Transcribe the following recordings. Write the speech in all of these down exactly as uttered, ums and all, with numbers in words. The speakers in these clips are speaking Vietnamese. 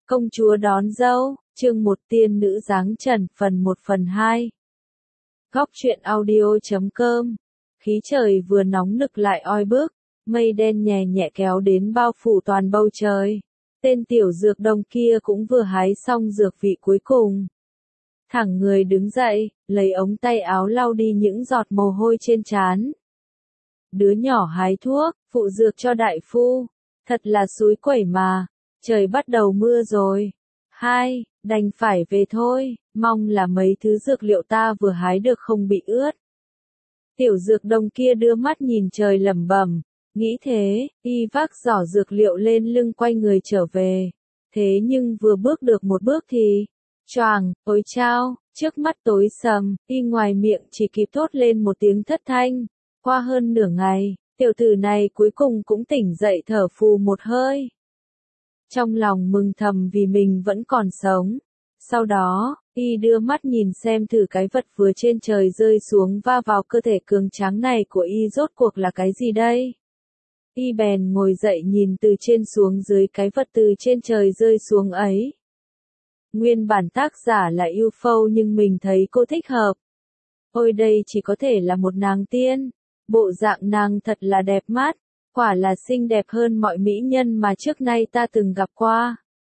Công chúa đón dâu, chương một tiên nữ dáng trần phần một phần hai. Góc truyện audio chấm com. Khí trời vừa nóng nực lại oi bức, mây đen nhẹ nhẹ kéo đến bao phủ toàn bầu trời. Tên tiểu dược đồng kia cũng vừa hái xong dược vị cuối cùng. Thẳng người đứng dậy, lấy ống tay áo lau đi những giọt mồ hôi trên trán. Đứa nhỏ hái thuốc, phụ dược cho đại phu. Thật là xúi quẩy mà. Trời bắt đầu mưa rồi. Hai, đành phải về thôi, mong là mấy thứ dược liệu ta vừa hái được không bị ướt. Tiểu dược đồng kia đưa mắt nhìn trời lẩm bẩm, nghĩ thế, y vác giỏ dược liệu lên lưng quay người trở về. Thế nhưng vừa bước được một bước thì, choàng, ôi chao, trước mắt tối sầm, y ngoài miệng chỉ kịp thốt lên một tiếng thất thanh. Qua hơn nửa ngày, tiểu tử này cuối cùng cũng tỉnh dậy thở phù một hơi. Trong lòng mừng thầm vì mình vẫn còn sống. Sau đó, y đưa mắt nhìn xem thử cái vật vừa trên trời rơi xuống va vào cơ thể cường tráng này của y rốt cuộc là cái gì đây. Y bèn ngồi dậy nhìn từ trên xuống dưới cái vật từ trên trời rơi xuống ấy. Nguyên bản tác giả là yêu phâu nhưng mình thấy cô thích hợp. Ôi đây chỉ có thể là một nàng tiên. Bộ dạng nàng thật là đẹp mắt. Quả là xinh đẹp hơn mọi mỹ nhân mà trước nay ta từng gặp qua.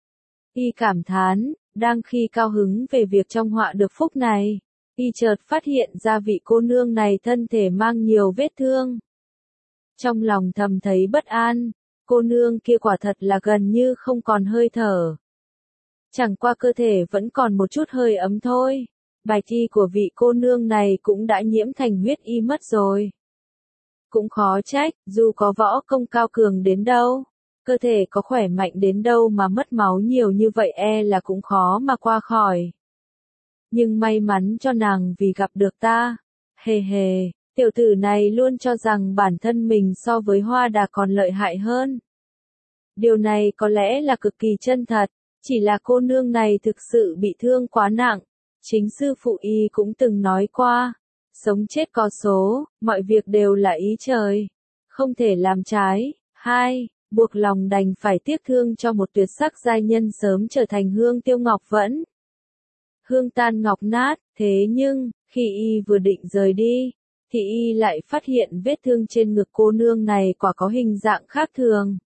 Y cảm thán, đang khi cao hứng về việc trong họa được phúc này, y chợt phát hiện ra vị cô nương này thân thể mang nhiều vết thương. Trong lòng thầm thấy bất an, cô nương kia quả thật là gần như không còn hơi thở. Chẳng qua cơ thể vẫn còn một chút hơi ấm thôi, bạch y của vị cô nương này cũng đã nhiễm thành huyết y mất rồi. Cũng khó trách, dù có võ công cao cường đến đâu, cơ thể có khỏe mạnh đến đâu mà mất máu nhiều như vậy e là cũng khó mà qua khỏi. Nhưng may mắn cho nàng vì gặp được ta. Hề hề, tiểu tử này luôn cho rằng bản thân mình so với Hoa Đà còn lợi hại hơn. Điều này có lẽ là cực kỳ chân thật, chỉ là cô nương này thực sự bị thương quá nặng. Chính sư phụ y cũng từng nói qua. Sống chết có số, mọi việc đều là ý trời. Không thể làm trái. Hai, buộc lòng đành phải tiếc thương cho một tuyệt sắc giai nhân sớm trở thành hương tiêu ngọc vẫn. Hương tan ngọc nát, thế nhưng, khi y vừa định rời đi, thì y lại phát hiện vết thương trên ngực cô nương này quả có hình dạng khác thường.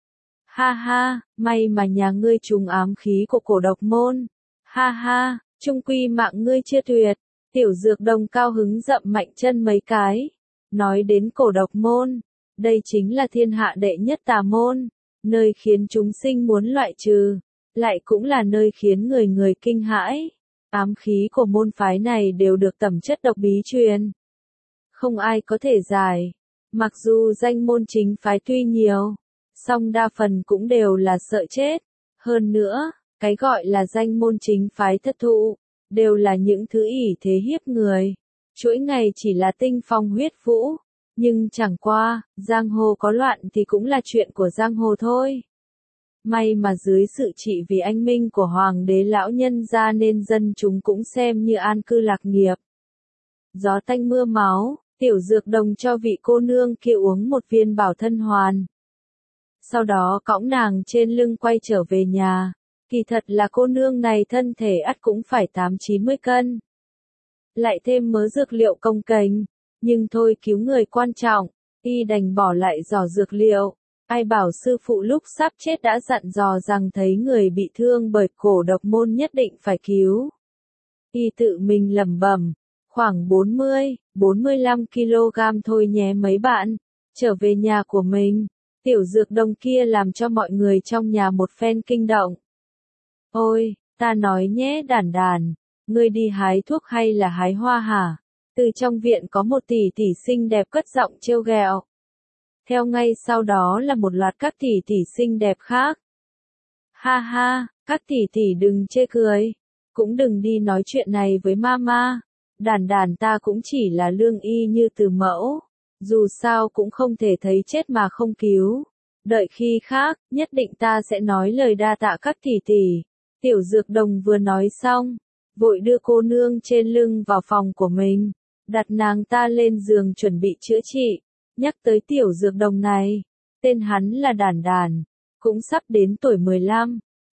Ha ha, may mà nhà ngươi trùng ám khí của cổ độc môn. Ha ha, chung quy mạng ngươi chưa tuyệt. Tiểu dược đồng cao hứng dậm mạnh chân mấy cái. Nói đến cổ độc môn, đây chính là thiên hạ đệ nhất tà môn, nơi khiến chúng sinh muốn loại trừ, lại cũng là nơi khiến người người kinh hãi. Ám khí của môn phái này đều được tẩm chất độc bí truyền. Không ai có thể giải. Mặc dù danh môn chính phái tuy nhiều, song đa phần cũng đều là sợ chết. Hơn nữa, cái gọi là danh môn chính phái thất thụ, đều là những thứ ỷ thế hiếp người. Chuỗi ngày chỉ là tinh phong huyết vũ. Nhưng chẳng qua, giang hồ có loạn thì cũng là chuyện của giang hồ thôi. May mà dưới sự trị vì anh minh của hoàng đế lão nhân ra nên dân chúng cũng xem như an cư lạc nghiệp. Gió tanh mưa máu, tiểu dược đồng cho vị cô nương kia uống một viên bảo thân hoàn. Sau đó cõng nàng trên lưng quay trở về nhà. Kỳ thật là cô nương này thân thể ắt cũng phải tám chín mươi cân. Lại thêm mớ dược liệu công kềnh. Nhưng thôi cứu người quan trọng, y đành bỏ lại giỏ dược liệu. Ai bảo sư phụ lúc sắp chết đã dặn dò rằng thấy người bị thương bởi cổ độc môn nhất định phải cứu. Y tự mình lẩm bẩm, khoảng bốn mươi, bốn mươi lăm ki lô gam thôi nhé mấy bạn. Trở về nhà của mình, tiểu dược đồng kia làm cho mọi người trong nhà một phen kinh động. Ôi, ta nói nhé đàn đàn, ngươi đi hái thuốc hay là hái hoa hả? Từ trong viện có một tỷ tỷ xinh đẹp cất giọng trêu ghẹo. Theo ngay sau đó là một loạt các tỷ tỷ xinh đẹp khác. Ha ha, các tỷ tỷ đừng chê cười. Cũng đừng đi nói chuyện này với mama. Đàn đàn ta cũng chỉ là lương y như từ mẫu. Dù sao cũng không thể thấy chết mà không cứu. Đợi khi khác, nhất định ta sẽ nói lời đa tạ các tỷ tỷ. Tiểu dược đồng vừa nói xong, vội đưa cô nương trên lưng vào phòng của mình. Đặt nàng ta lên giường chuẩn bị chữa trị. Nhắc tới tiểu dược đồng này, tên hắn là Đàn Đàn, cũng sắp đến tuổi mười lăm.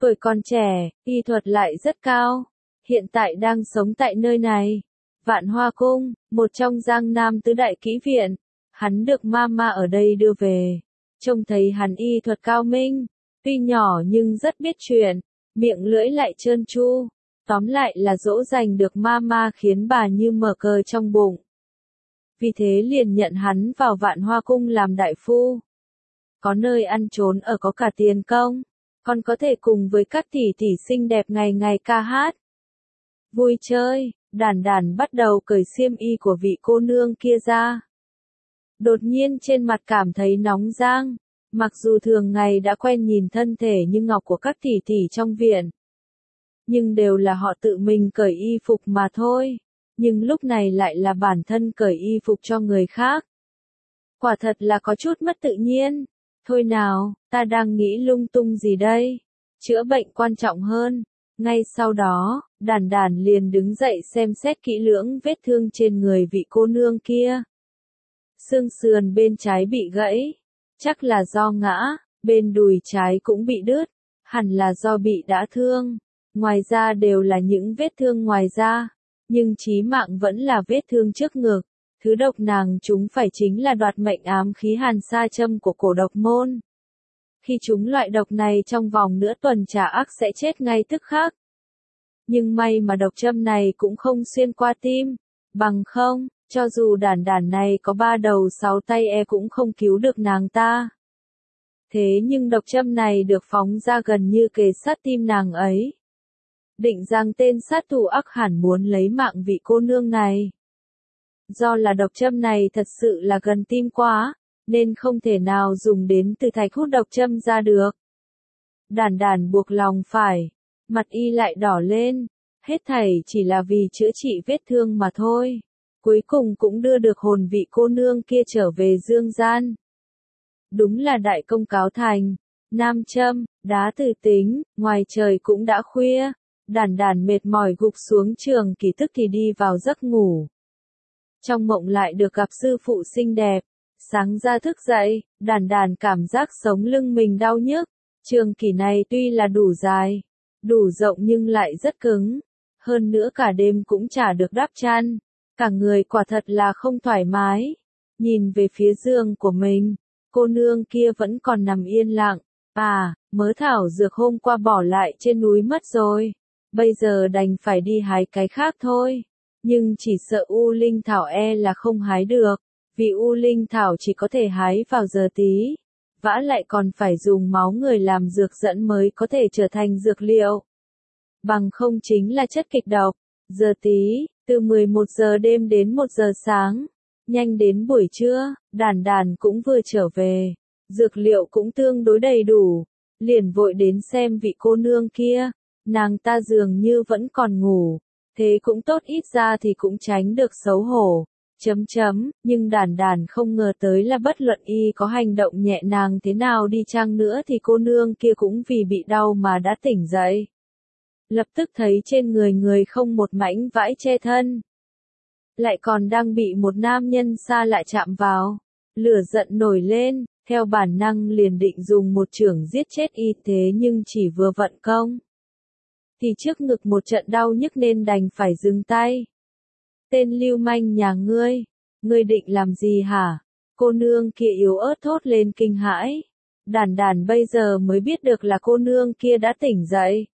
Tuổi còn trẻ, y thuật lại rất cao. Hiện tại đang sống tại nơi này. Vạn Hoa Cung, một trong Giang Nam tứ đại kỹ viện. Hắn được mama ở đây đưa về. Trông thấy hắn y thuật cao minh. Tuy nhỏ nhưng rất biết chuyện. Miệng lưỡi lại trơn tru. Tóm lại là dỗ dành được mama khiến bà như mở cờ trong bụng. Vì thế liền nhận hắn vào Vạn Hoa Cung làm đại phu. Có nơi ăn trốn ở, có cả tiền công. Còn có thể cùng với các tỷ tỷ xinh đẹp ngày ngày ca hát. Vui chơi, Đản Đản bắt đầu cởi xiêm y của vị cô nương kia ra. Đột nhiên trên mặt cảm thấy nóng rang. Mặc dù thường ngày đã quen nhìn thân thể như ngọc của các tỷ tỷ trong viện. Nhưng đều là họ tự mình cởi y phục mà thôi. Nhưng lúc này lại là bản thân cởi y phục cho người khác. Quả thật là có chút mất tự nhiên. Thôi nào, ta đang nghĩ lung tung gì đây? Chữa bệnh quan trọng hơn. Ngay sau đó, Đản Đản liền đứng dậy xem xét kỹ lưỡng vết thương trên người vị cô nương kia. Xương sườn bên trái bị gãy. Chắc là do ngã, bên đùi trái cũng bị đứt. Hẳn là do bị đả thương. Ngoài ra đều là những vết thương ngoài da. Nhưng chí mạng vẫn là vết thương trước ngực. Thứ độc nàng chúng phải chính là đoạt mệnh ám khí hàn sa châm của cổ độc môn. Khi chúng loại độc này trong vòng nửa tuần trả ác sẽ chết ngay tức khắc. Nhưng may mà độc châm này cũng không xuyên qua tim. Bằng không, cho dù Đản Đản này có ba đầu sáu tay e cũng không cứu được nàng ta. Thế nhưng độc châm này được phóng ra gần như kề sát tim nàng ấy. Định rằng tên sát thủ ác hẳn muốn lấy mạng vị cô nương này. Do là độc châm này thật sự là gần tim quá, nên không thể nào dùng đến từ thạch hút độc châm ra được. Đản Đản buộc lòng phải, mặt y lại đỏ lên, hết thảy chỉ là vì chữa trị vết thương mà thôi. Cuối cùng cũng đưa được hồn vị cô nương kia trở về dương gian. Đúng là đại công cáo thành, nam châm, đá từ tính, ngoài trời cũng đã khuya. Đản Đản mệt mỏi gục xuống trường kỳ tức thì đi vào giấc ngủ. Trong mộng lại được gặp sư phụ xinh đẹp. Sáng ra thức dậy, Đản Đản cảm giác sống lưng mình đau nhức. Trường kỳ này tuy là đủ dài, đủ rộng nhưng lại rất cứng. Hơn nữa cả đêm cũng chả được đắp chăn. Cả người quả thật là không thoải mái. Nhìn về phía giường của mình, cô nương kia vẫn còn nằm yên lặng. À, mớ thảo dược hôm qua bỏ lại trên núi mất rồi. Bây giờ đành phải đi hái cái khác thôi. Nhưng chỉ sợ U Linh Thảo e là không hái được. Vì U Linh Thảo chỉ có thể hái vào giờ tí. Vả lại còn phải dùng máu người làm dược dẫn mới có thể trở thành dược liệu. Bằng không chính là chất kịch độc. Giờ tí, từ mười một giờ đêm đến một giờ sáng. Nhanh đến buổi trưa, Đản Đản cũng vừa trở về. Dược liệu cũng tương đối đầy đủ. Liền vội đến xem vị cô nương kia. Nàng ta dường như vẫn còn ngủ. Thế cũng tốt, ít ra thì cũng tránh được xấu hổ. Chấm chấm, nhưng Đản Đản không ngờ tới là bất luận y có hành động nhẹ nhàng thế nào đi chăng nữa thì cô nương kia cũng vì bị đau mà đã tỉnh dậy. Lập tức thấy trên người người không một mảnh vải che thân. Lại còn đang bị một nam nhân xa lạ chạm vào. Lửa giận nổi lên, theo bản năng liền định dùng một chưởng giết chết y, thế nhưng chỉ vừa vận công. Thì trước ngực một trận đau nhức nên đành phải dừng tay. Tên lưu manh nhà ngươi, ngươi định làm gì hả? Cô nương kia yếu ớt thốt lên kinh hãi. Đản Đản bây giờ mới biết được là cô nương kia đã tỉnh dậy.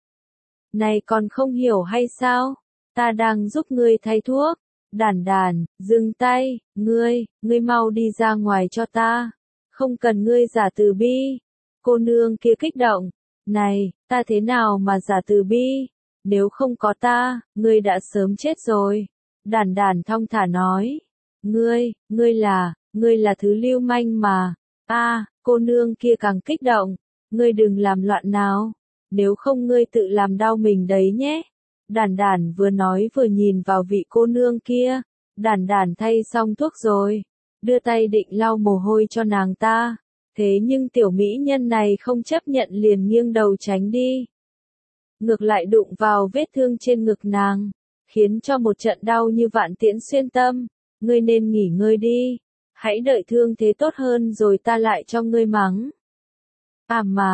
Này còn không hiểu hay sao? Ta đang giúp ngươi thay thuốc. Đản Đản, dừng tay, ngươi, ngươi mau đi ra ngoài cho ta. Không cần ngươi giả từ bi. Cô nương kia kích động. Này, ta thế nào mà giả từ bi? Nếu không có ta, ngươi đã sớm chết rồi. Đản Đản thong thả nói. Ngươi, ngươi là, ngươi là thứ lưu manh mà. A, à, cô nương kia càng kích động. Ngươi đừng làm loạn nào. Nếu không ngươi tự làm đau mình đấy nhé. Đản Đản vừa nói vừa nhìn vào vị cô nương kia. Đản Đản thay xong thuốc rồi. Đưa tay định lau mồ hôi cho nàng ta. Thế nhưng tiểu mỹ nhân này không chấp nhận liền nghiêng đầu tránh đi. Ngược lại đụng vào vết thương trên ngực nàng. Khiến cho một trận đau như vạn tiễn xuyên tâm. Ngươi nên nghỉ ngơi đi. Hãy đợi thương thế tốt hơn rồi ta lại cho ngươi mắng. À mà,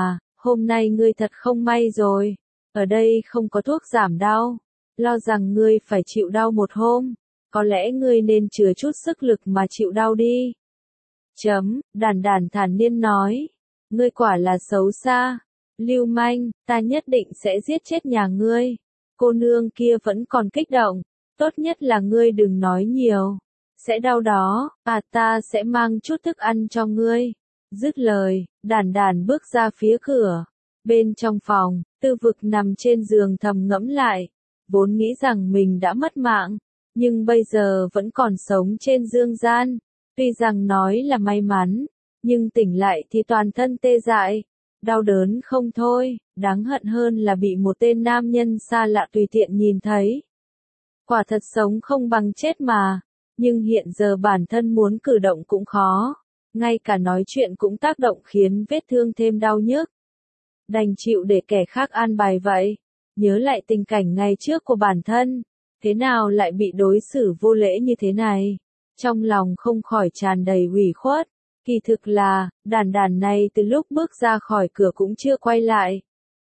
hôm nay ngươi thật không may rồi, ở đây không có thuốc giảm đau, lo rằng ngươi phải chịu đau một hôm, có lẽ ngươi nên chừa chút sức lực mà chịu đau đi. Chấm, Đàn Đàn thản nhiên nói, ngươi quả là xấu xa, lưu manh, ta nhất định sẽ giết chết nhà ngươi. Cô nương kia vẫn còn kích động, tốt nhất là ngươi đừng nói nhiều, sẽ đau đó, à ta sẽ mang chút thức ăn cho ngươi. Dứt lời, Đàn Đàn bước ra phía cửa. Bên trong phòng, Tư Vực nằm trên giường thầm ngẫm lại, vốn nghĩ rằng mình đã mất mạng, nhưng bây giờ vẫn còn sống trên dương gian. Tuy rằng nói là may mắn, nhưng tỉnh lại thì toàn thân tê dại, đau đớn không thôi, đáng hận hơn là bị một tên nam nhân xa lạ tùy tiện nhìn thấy. Quả thật sống không bằng chết mà, nhưng hiện giờ bản thân muốn cử động cũng khó, ngay cả nói chuyện cũng tác động khiến vết thương thêm đau nhức. Đành chịu để kẻ khác an bài vậy, nhớ lại tình cảnh ngày trước của bản thân, thế nào lại bị đối xử vô lễ như thế này, trong lòng không khỏi tràn đầy ủy khuất. Kỳ thực là, Đàn Đàn này từ lúc bước ra khỏi cửa cũng chưa quay lại.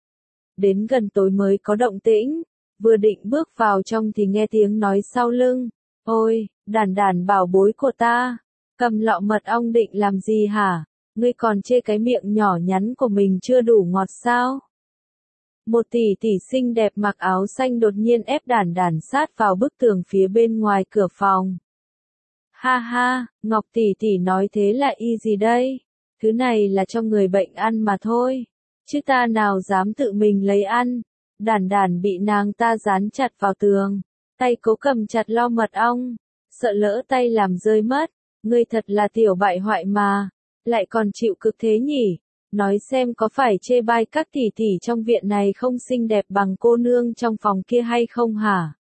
Đến gần tối mới có động tĩnh, vừa định bước vào trong thì nghe tiếng nói sau lưng, ôi, Đàn Đàn bảo bối của ta, cầm lọ mật ong định làm gì hả, ngươi còn chê cái miệng nhỏ nhắn của mình chưa đủ ngọt sao? Một tỷ tỷ xinh đẹp mặc áo xanh đột nhiên ép Đàn Đàn sát vào bức tường phía bên ngoài cửa phòng. Ha ha, Ngọc tỷ tỷ nói thế là y gì đây? Thứ này là cho người bệnh ăn mà thôi, chứ ta nào dám tự mình lấy ăn. Đàn Đàn bị nàng ta dán chặt vào tường, tay cố cầm chặt lo mật ong, sợ lỡ tay làm rơi mất. Ngươi thật là tiểu bại hoại mà, lại còn chịu cực thế nhỉ? Nói xem có phải chê bai các tỷ tỷ trong viện này không xinh đẹp bằng cô nương trong phòng kia hay không hả?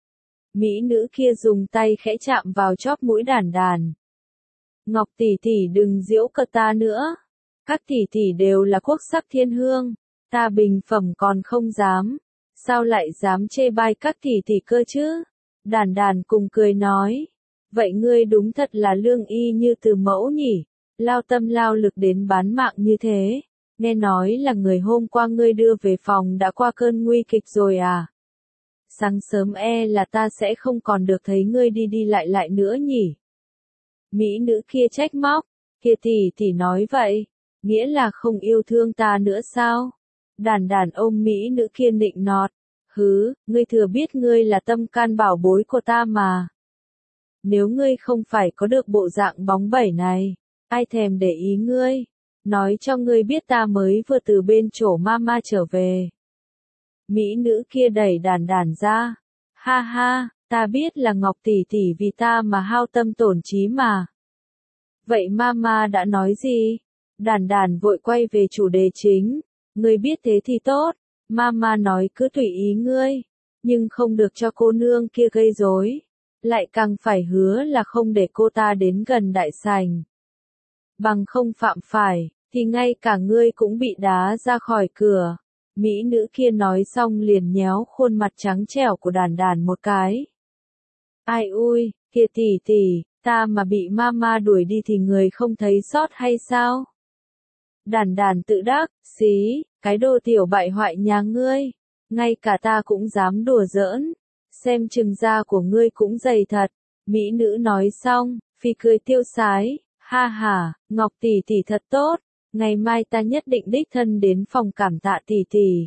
Mỹ nữ kia dùng tay khẽ chạm vào chóp mũi Đàn Đàn. Ngọc tỷ tỷ đừng giễu cợt ta nữa. Các tỷ tỷ đều là quốc sắc thiên hương, ta bình phẩm còn không dám, sao lại dám chê bai các tỷ tỷ cơ chứ? Đàn Đàn cùng cười nói, vậy ngươi đúng thật là lương y như từ mẫu nhỉ, lao tâm lao lực đến bán mạng như thế, nghe nói là người hôm qua ngươi đưa về phòng đã qua cơn nguy kịch rồi à? Sáng sớm e là ta sẽ không còn được thấy ngươi đi đi lại lại nữa nhỉ? Mỹ nữ kia trách móc, kia tỷ tỷ nói vậy, nghĩa là không yêu thương ta nữa sao? Đàn Đàn ôm Mỹ nữ kia nịnh nọt, hứ, ngươi thừa biết ngươi là tâm can bảo bối của ta mà. Nếu ngươi không phải có được bộ dạng bóng bẩy này, ai thèm để ý ngươi, nói cho ngươi biết ta mới vừa từ bên chỗ mama trở về. Mỹ nữ kia đẩy Đàn Đàn ra, ha ha, ta biết là Ngọc tỷ tỷ vì ta mà hao tâm tổn trí mà. Vậy mama đã nói gì? Đàn Đàn vội quay về chủ đề chính, ngươi biết thế thì tốt, mama nói cứ tùy ý ngươi, nhưng không được cho cô nương kia gây rối, lại càng phải hứa là không để cô ta đến gần đại sảnh. Bằng không phạm phải, thì ngay cả ngươi cũng bị đá ra khỏi cửa. Mỹ nữ kia nói xong liền nhéo khuôn mặt trắng trẻo của Đàn Đàn một cái. Ai ui, kia tỷ tỷ, ta mà bị mama đuổi đi thì người không thấy sót hay sao? Đàn Đàn tự đắc, xí, cái đồ tiểu bại hoại nhà ngươi, ngay cả ta cũng dám đùa giỡn, xem chừng da của ngươi cũng dày thật. Mỹ nữ nói xong, phi cười tiêu sái, ha ha, Ngọc tỷ tỷ thật tốt, ngày mai ta nhất định đích thân đến phòng cảm tạ tỷ tỷ.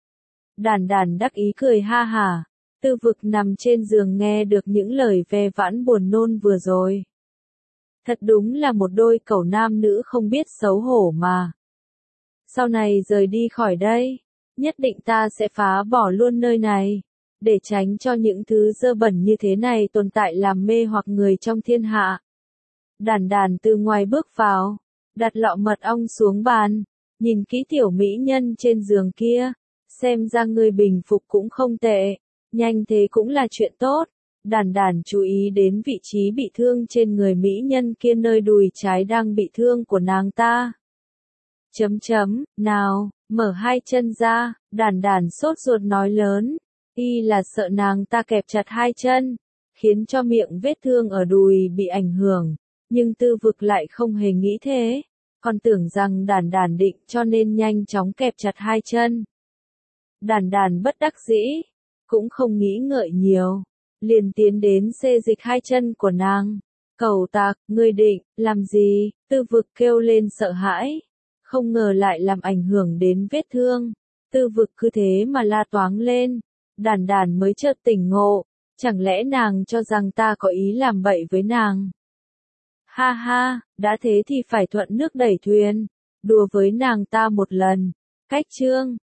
Đàn Đàn đắc ý cười ha ha, Tư Vực nằm trên giường nghe được những lời ve vãn buồn nôn vừa rồi. Thật đúng là một đôi cẩu nam nữ không biết xấu hổ mà. Sau này rời đi khỏi đây, nhất định ta sẽ phá bỏ luôn nơi này, để tránh cho những thứ dơ bẩn như thế này tồn tại làm mê hoặc người trong thiên hạ. Đàn Đàn từ ngoài bước vào, đặt lọ mật ong xuống bàn, nhìn kỹ tiểu mỹ nhân trên giường kia, xem ra người bình phục cũng không tệ, nhanh thế cũng là chuyện tốt. Đàn Đàn chú ý đến vị trí bị thương trên người mỹ nhân kia, nơi đùi trái đang bị thương của nàng ta. Chấm chấm, nào, mở hai chân ra, Đàn Đàn sốt ruột nói lớn, y là sợ nàng ta kẹp chặt hai chân, khiến cho miệng vết thương ở đùi bị ảnh hưởng, nhưng Tư Vực lại không hề nghĩ thế. Còn tưởng rằng đàn đàn định cho nên nhanh chóng kẹp chặt hai chân. Đàn đàn bất đắc dĩ, cũng không nghĩ ngợi nhiều, liền tiến đến xê dịch hai chân của nàng. Cầu tạc, ngươi định, làm gì? Tư vực kêu lên sợ hãi, không ngờ lại làm ảnh hưởng đến vết thương. Tư vực cứ thế mà la toáng lên, đàn đàn mới chợt tỉnh ngộ, chẳng lẽ nàng cho rằng ta có ý làm bậy với nàng? Ha ha, đã thế thì phải thuận nước đẩy thuyền, đùa với nàng ta một lần. Cách chương